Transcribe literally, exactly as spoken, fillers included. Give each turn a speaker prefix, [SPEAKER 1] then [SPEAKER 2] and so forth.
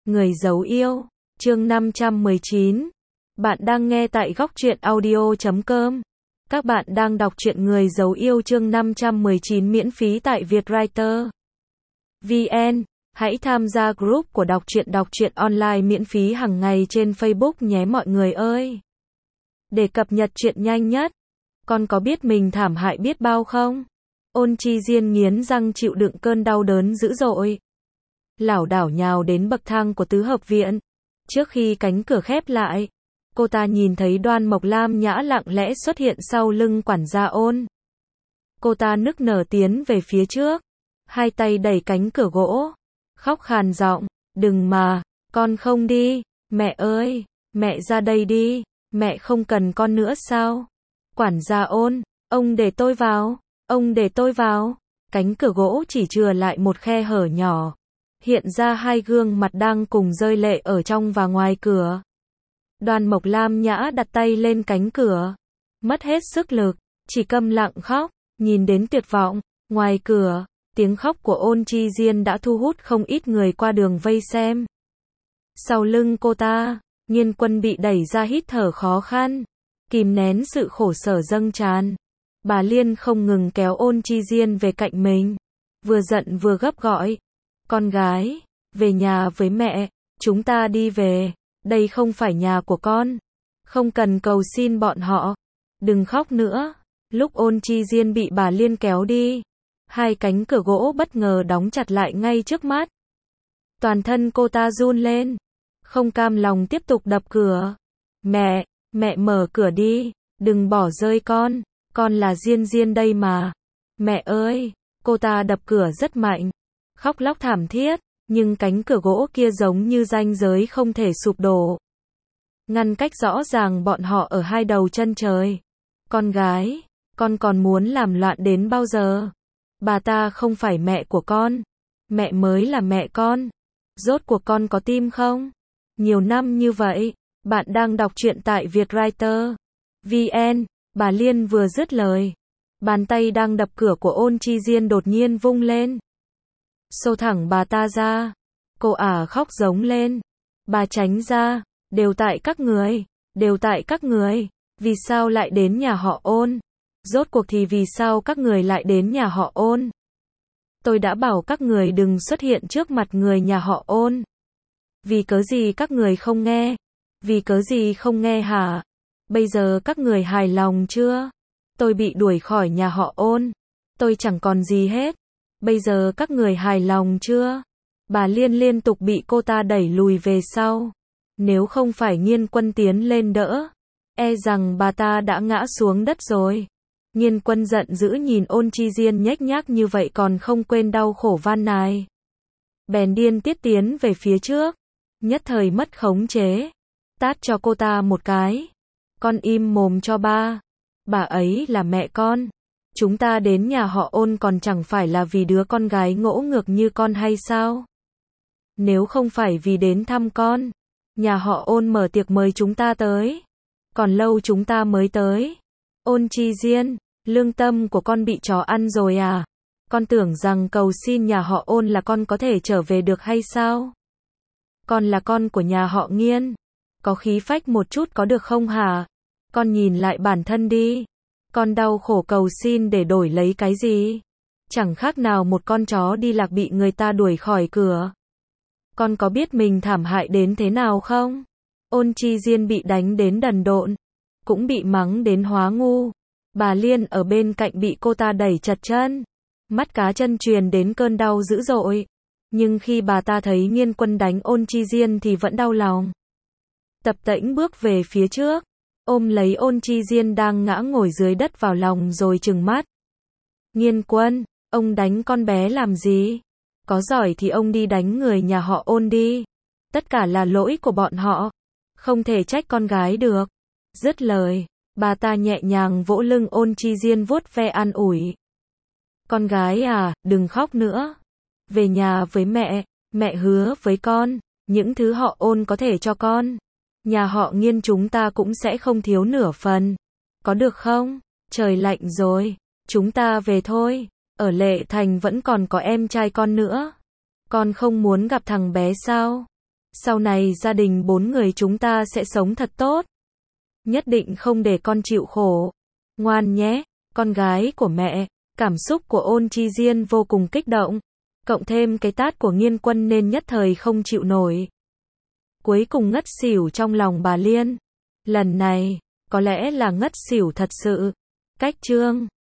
[SPEAKER 1] Người giấu yêu, chương năm trăm mười chín. Bạn đang nghe tại góc truyện audio chấm com. Các bạn đang đọc truyện Người giấu yêu chương năm trăm mười chín miễn phí tại Vietwriter chấm vn. Hãy tham gia group của đọc truyện đọc truyện online miễn phí hàng ngày trên Facebook nhé mọi người ơi. Để cập nhật truyện nhanh nhất. Con có biết mình thảm hại biết bao không? Ôn Chi Diên nghiến răng chịu đựng cơn đau đớn dữ dội. Lảo đảo nhào đến bậc thang của tứ hợp viện. Trước khi cánh cửa khép lại, cô ta nhìn thấy Đoan Mộc Lam Nhã lặng lẽ xuất hiện sau lưng quản gia Ôn. Cô ta nức nở tiến về phía trước, hai tay đẩy cánh cửa gỗ, khóc khàn giọng, "Đừng mà, con không đi, mẹ ơi, mẹ ra đây đi, mẹ không cần con nữa sao?" Quản gia Ôn, "Ông để tôi vào, ông để tôi vào." Cánh cửa gỗ chỉ chừa lại một khe hở nhỏ, hiện ra hai gương mặt đang cùng rơi lệ ở trong và ngoài cửa. Đoan Mộc Lam Nhã đặt tay lên cánh cửa, mất hết sức lực, chỉ câm lặng khóc, nhìn đến tuyệt vọng. Ngoài cửa, tiếng khóc của Ôn Chi Diên đã thu hút không ít người qua đường vây xem. Sau lưng cô ta, Nghiên Quân bị đẩy ra hít thở khó khăn, kìm nén sự khổ sở dâng tràn. Bà Liên không ngừng kéo Ôn Chi Diên về cạnh mình, vừa giận vừa gấp gọi, "Con gái, về nhà với mẹ, chúng ta đi về, đây không phải nhà của con, không cần cầu xin bọn họ, đừng khóc nữa." Lúc Ôn Chi Diên bị bà Liên kéo đi, hai cánh cửa gỗ bất ngờ đóng chặt lại ngay trước mắt. Toàn thân cô ta run lên, không cam lòng tiếp tục đập cửa. "Mẹ, mẹ mở cửa đi, đừng bỏ rơi con, con là Diên Diên đây mà. Mẹ ơi." Cô ta đập cửa rất mạnh, khóc lóc thảm thiết, nhưng cánh cửa gỗ kia giống như ranh giới không thể sụp đổ, ngăn cách rõ ràng bọn họ ở hai đầu chân trời. "Con gái, con còn muốn làm loạn đến bao giờ? Bà ta không phải mẹ của con, mẹ mới là mẹ con. Rốt cuộc con có tim không? Nhiều năm như vậy." Bạn đang đọc truyện tại Vietwriter chấm vn. Bà Liên vừa dứt lời, bàn tay đang đập cửa của Ôn Chi Diên đột nhiên vung lên, xô thẳng bà ta ra. Cô ả khóc giống lên, "Bà tránh ra, đều tại các người, đều tại các người, vì sao lại đến nhà họ Ôn? Rốt cuộc thì vì sao các người lại đến nhà họ Ôn? Tôi đã bảo các người đừng xuất hiện trước mặt người nhà họ Ôn. Vì cớ gì các người không nghe? Vì cớ gì không nghe hả? Bây giờ các người hài lòng chưa? Tôi bị đuổi khỏi nhà họ Ôn, tôi chẳng còn gì hết. Bây giờ các người hài lòng chưa?" Bà Liên liên tục bị cô ta đẩy lùi về sau. Nếu không phải Nghiên Quân tiến lên đỡ, e rằng bà ta đã ngã xuống đất rồi. Nghiên Quân giận dữ nhìn Ôn Chi Diên nhếch nhác như vậy còn không quên đau khổ van nài, bèn điên tiết tiến về phía trước, nhất thời mất khống chế, tát cho cô ta một cái. "Con im mồm cho ba, bà ấy là mẹ con. Chúng ta đến nhà họ Ôn còn chẳng phải là vì đứa con gái ngỗ ngược như con hay sao? Nếu không phải vì đến thăm con, nhà họ Ôn mở tiệc mời chúng ta tới, còn lâu chúng ta mới tới." "Ôn Chi Diên, lương tâm của con bị chó ăn rồi à? Con tưởng rằng cầu xin nhà họ Ôn là con có thể trở về được hay sao? Con là con của nhà họ Nghiên, có khí phách một chút có được không hả? Con nhìn lại bản thân đi, con đau khổ cầu xin để đổi lấy cái gì? Chẳng khác nào một con chó đi lạc bị người ta đuổi khỏi cửa. Con có biết mình thảm hại đến thế nào không?" Ôn Chi Diên bị đánh đến đần độn, cũng bị mắng đến hóa ngu. Bà Liên ở bên cạnh bị cô ta đẩy chật chân, mắt cá chân truyền đến cơn đau dữ dội. Nhưng khi bà ta thấy Nghiên Quân đánh Ôn Chi Diên thì vẫn đau lòng. Tập tễnh bước về phía trước, ôm lấy Ôn Chi Diên đang ngã ngồi dưới đất vào lòng rồi trừng mắt. "Nghiên Quân, ông đánh con bé làm gì? Có giỏi thì ông đi đánh người nhà họ Ôn đi. Tất cả là lỗi của bọn họ, không thể trách con gái được." Dứt lời, bà ta nhẹ nhàng vỗ lưng Ôn Chi Diên vuốt ve an ủi. "Con gái à, đừng khóc nữa. Về nhà với mẹ, mẹ hứa với con, những thứ họ Ôn có thể cho con, nhà họ Nghiên chúng ta cũng sẽ không thiếu nửa phần. Có được không? Trời lạnh rồi, chúng ta về thôi. Ở Lệ Thành vẫn còn có em trai con nữa. Con không muốn gặp thằng bé sao? Sau này gia đình bốn người chúng ta sẽ sống thật tốt. Nhất định không để con chịu khổ. Ngoan nhé, con gái của mẹ. Cảm xúc của Ôn Chi Diên vô cùng kích động. Cộng thêm cái tát của Nghiên Quân nên nhất thời không chịu nổi. Cuối cùng ngất xỉu trong lòng bà Liên. Lần này, có lẽ là ngất xỉu thật sự. Cách chương